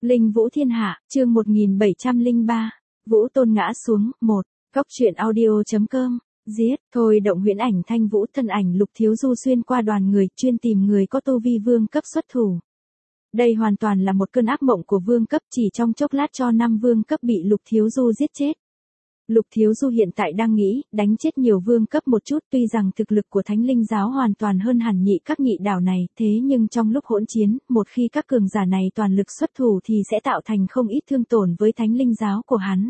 Linh Vũ Thiên Hạ, chương 1703. Vũ Tôn ngã xuống, 1. Góc truyện audio.com. Giết, thôi động huyễn ảnh thanh vũ thân ảnh Lục Thiếu Du xuyên qua đoàn người, chuyên tìm người có tu vi vương cấp xuất thủ. Đây hoàn toàn là một cơn ác mộng của vương cấp, chỉ trong chốc lát cho 5 vương cấp bị Lục Thiếu Du giết chết. Lục Thiếu Du hiện tại đang nghĩ, đánh chết nhiều vương cấp một chút, tuy rằng thực lực của Thánh Linh Giáo hoàn toàn hơn hẳn nhị các nhị đảo này, thế nhưng trong lúc hỗn chiến, một khi các cường giả này toàn lực xuất thủ thì sẽ tạo thành không ít thương tổn với Thánh Linh Giáo của hắn.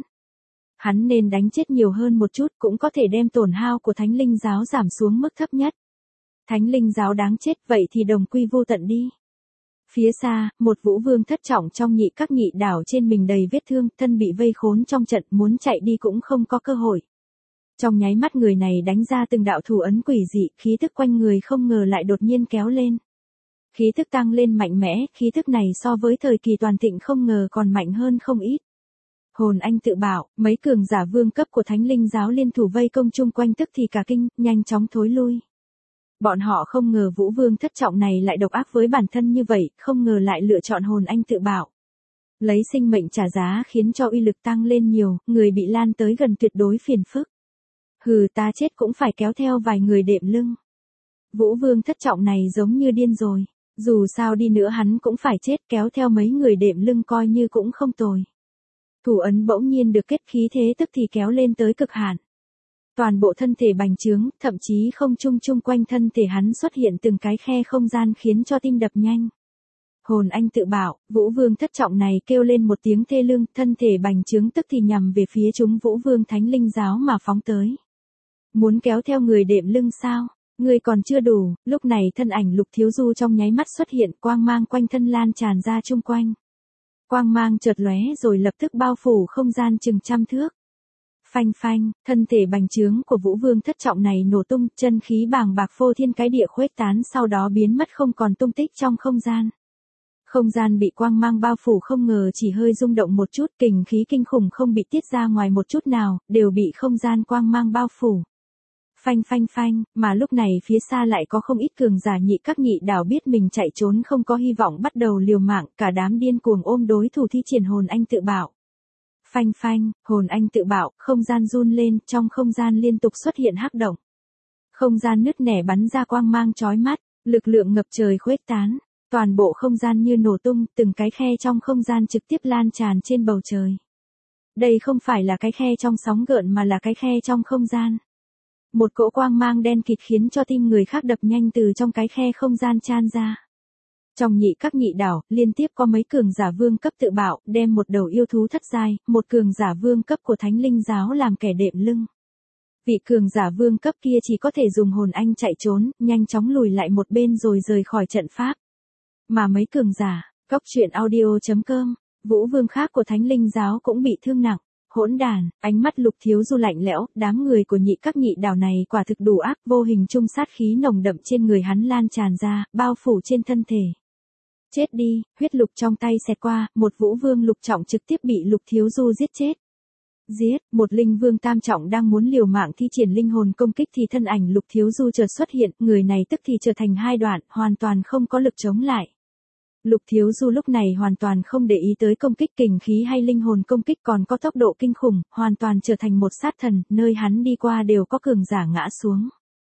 Hắn nên đánh chết nhiều hơn một chút, cũng có thể đem tổn hao của Thánh Linh Giáo giảm xuống mức thấp nhất. Thánh Linh Giáo đáng chết, vậy thì đồng quy vô tận đi. Phía xa, một vũ vương thất trọng trong nhị các nhị đảo trên mình đầy vết thương, thân bị vây khốn trong trận, muốn chạy đi cũng không có cơ hội. Trong nháy mắt người này đánh ra từng đạo thủ ấn quỷ dị, khí tức quanh người không ngờ lại đột nhiên kéo lên. Khí tức tăng lên mạnh mẽ, khí tức này so với thời kỳ toàn thịnh không ngờ còn mạnh hơn không ít. Hồn Anh tự bảo, mấy cường giả vương cấp của Thánh Linh Giáo liên thủ vây công chung quanh tức thì cả kinh, nhanh chóng thối lui. Bọn họ không ngờ vũ vương thất trọng này lại độc ác với bản thân như vậy, không ngờ lại lựa chọn Hồn Anh tự bảo. Lấy sinh mệnh trả giá khiến cho uy lực tăng lên nhiều, người bị lan tới gần tuyệt đối phiền phức. Hừ, ta chết cũng phải kéo theo vài người đệm lưng. Vũ vương thất trọng này giống như điên rồi, dù sao đi nữa hắn cũng phải chết, kéo theo mấy người đệm lưng coi như cũng không tồi. Thủ ấn bỗng nhiên được kết, khí thế tức thì kéo lên tới cực hạn. Toàn bộ thân thể bành trướng, thậm chí không trung chung quanh thân thể hắn xuất hiện từng cái khe không gian khiến cho tim đập nhanh. Hồn Anh tự bảo, vũ vương thất trọng này kêu lên một tiếng thê lương, thân thể bành trướng tức thì nhằm về phía chúng vũ vương Thánh Linh Giáo mà phóng tới. Muốn kéo theo người đệm lưng sao? Người còn chưa đủ, lúc này thân ảnh Lục Thiếu Du trong nháy mắt xuất hiện, quang mang quanh thân lan tràn ra chung quanh. Quang mang chợt lóe rồi lập tức bao phủ không gian chừng trăm thước. Phanh phanh, thân thể bành trướng của vũ vương thất trọng này nổ tung, chân khí bàng bạc phô thiên cái địa khuếch tán sau đó biến mất không còn tung tích trong không gian. Không gian bị quang mang bao phủ không ngờ chỉ hơi rung động một chút, kình khí kinh khủng không bị tiết ra ngoài một chút nào, đều bị không gian quang mang bao phủ. Phanh phanh phanh, mà lúc này phía xa lại có không ít cường giả nhị các nhị đảo biết mình chạy trốn không có hy vọng bắt đầu liều mạng, cả đám điên cuồng ôm đối thủ thi triển Hồn Anh tự bảo. Phanh phanh, Hồn Anh tự bảo, không gian run lên, trong không gian liên tục xuất hiện hắc động. Không gian nứt nẻ bắn ra quang mang chói mắt, lực lượng ngập trời khuếch tán, toàn bộ không gian như nổ tung, từng cái khe trong không gian trực tiếp lan tràn trên bầu trời. Đây không phải là cái khe trong sóng gợn mà là cái khe trong không gian. Một cỗ quang mang đen kịt khiến cho tim người khác đập nhanh từ trong cái khe không gian chan ra. Trong nhị các nhị đảo, liên tiếp có mấy cường giả vương cấp tự bảo, đem một đầu yêu thú thất giai, một cường giả vương cấp của Thánh Linh Giáo làm kẻ đệm lưng. Vị cường giả vương cấp kia chỉ có thể dùng Hồn Anh chạy trốn, nhanh chóng lùi lại một bên rồi rời khỏi trận pháp. Mà mấy cường giả, góc truyện audio.com, vũ vương khác của Thánh Linh Giáo cũng bị thương nặng. Hỗn đàn, ánh mắt Lục Thiếu Du lạnh lẽo, đám người của nhị các nhị đảo này quả thực đủ ác, vô hình chung sát khí nồng đậm trên người hắn lan tràn ra, bao phủ trên thân thể. Chết đi, huyết lục trong tay xẹt qua, một vũ vương lục trọng trực tiếp bị Lục Thiếu Du giết chết. Giết, một linh vương tam trọng đang muốn liều mạng thi triển linh hồn công kích thì thân ảnh Lục Thiếu Du chợt xuất hiện, người này tức thì trở thành hai đoạn, hoàn toàn không có lực chống lại. Lục Thiếu Du lúc này hoàn toàn không để ý tới công kích kình khí hay linh hồn công kích còn có tốc độ kinh khủng, hoàn toàn trở thành một sát thần, nơi hắn đi qua đều có cường giả ngã xuống.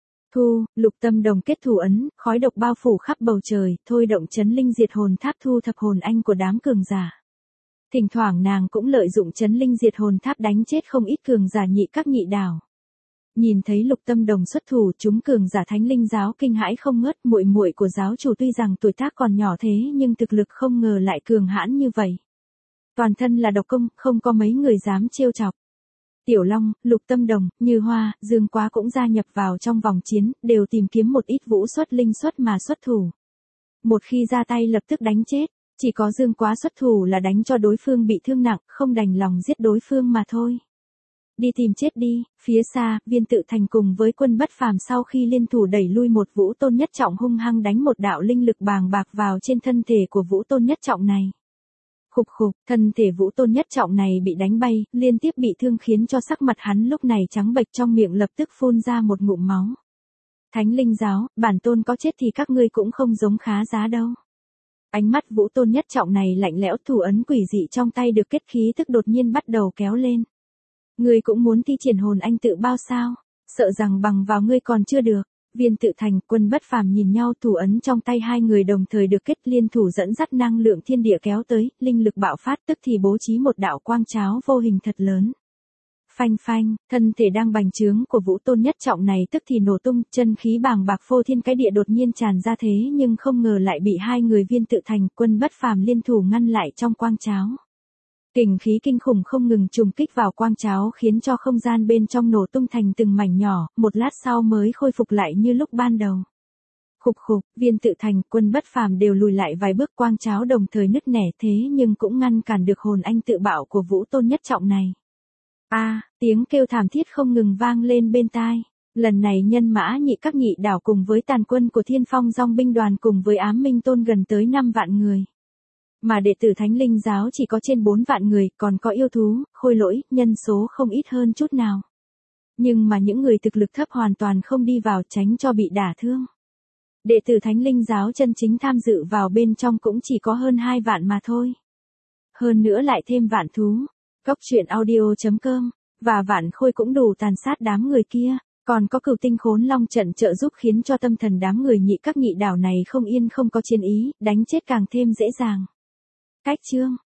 Lục Tâm Đồng kết thủ ấn, khói độc bao phủ khắp bầu trời, thôi động chấn linh diệt hồn tháp thu thập hồn anh của đám cường giả. Thỉnh thoảng nàng cũng lợi dụng chấn linh diệt hồn tháp đánh chết không ít cường giả nhị các nhị đảo. Nhìn thấy Lục Tâm Đồng xuất thủ, chúng cường giả Thánh Linh Giáo kinh hãi không ngớt, muội muội của giáo chủ tuy rằng tuổi tác còn nhỏ thế nhưng thực lực không ngờ lại cường hãn như vậy. Toàn thân là độc công, không có mấy người dám trêu chọc. Tiểu Long, Lục Tâm Đồng, Như Hoa, Dương Quá cũng gia nhập vào trong vòng chiến, đều tìm kiếm một ít vũ xuất linh xuất mà xuất thủ. Một khi ra tay lập tức đánh chết, chỉ có Dương Quá xuất thủ là đánh cho đối phương bị thương nặng, không đành lòng giết đối phương mà thôi. Đi tìm chết đi, phía xa, Viên Tự Thành cùng với quân bất phàm sau khi liên thủ đẩy lui một vũ tôn nhất trọng hung hăng đánh một đạo linh lực bàng bạc vào trên thân thể của vũ tôn nhất trọng này. Khục khục, thân thể vũ tôn nhất trọng này bị đánh bay, liên tiếp bị thương khiến cho sắc mặt hắn lúc này trắng bệch, trong miệng lập tức phun ra một ngụm máu. Thánh Linh Giáo, bản tôn có chết thì các ngươi cũng không giống khá giá đâu. Ánh mắt Vũ Tôn Nhất Trọng này lạnh lẽo, thủ ấn quỷ dị trong tay được kết khí tức đột nhiên bắt đầu kéo lên. Ngươi cũng muốn thi triển hồn anh tự bao sao? Sợ rằng bằng vào ngươi còn chưa được. Viên Tự Thành, Quân Bất Phàm nhìn nhau, thủ ấn trong tay hai người đồng thời được kết, liên thủ dẫn dắt năng lượng thiên địa kéo tới, linh lực bạo phát, tức thì bố trí một đạo quang cháo vô hình thật lớn. Phanh phanh, thân thể đang bành trướng của Vũ Tôn Nhất Trọng này tức thì nổ tung, chân khí bàng bạc phô thiên cái địa đột nhiên tràn ra thế nhưng không ngờ lại bị hai người Viên Tự Thành, Quân Bất Phàm liên thủ ngăn lại trong quang cháo. Kình khí kinh khủng không ngừng trùng kích vào quang cháo khiến cho không gian bên trong nổ tung thành từng mảnh nhỏ, một lát sau mới khôi phục lại như lúc ban đầu. Khục khục, Viên Tự Thành, Quân Bất Phàm đều lùi lại vài bước, quang cháo đồng thời nứt nẻ thế nhưng cũng ngăn cản được hồn anh tự bạo của Vũ Tôn Nhất Trọng này. Tiếng kêu thảm thiết không ngừng vang lên bên tai. Lần này Nhân Mã Nhị Các nhị đảo cùng với tàn quân của Thiên Phong Dòng binh đoàn cùng với Ám Minh Tôn gần tới 5 vạn người. Mà đệ tử Thánh Linh giáo chỉ có trên 4 vạn người, còn có yêu thú, khôi lỗi, nhân số không ít hơn chút nào. Nhưng mà những người thực lực thấp hoàn toàn không đi vào, tránh cho bị đả thương. Đệ tử Thánh Linh giáo chân chính tham dự vào bên trong cũng chỉ có hơn 2 vạn mà thôi. Hơn nữa lại thêm vạn thú. Cốc truyện audio.com và vạn khôi cũng đủ tàn sát đám người kia. Còn có Cửu Tinh Khốn Long trận trợ giúp khiến cho tâm thần đám người Nhị Các nhị đảo này không yên không có chiến ý, đánh chết càng thêm dễ dàng. Cách chương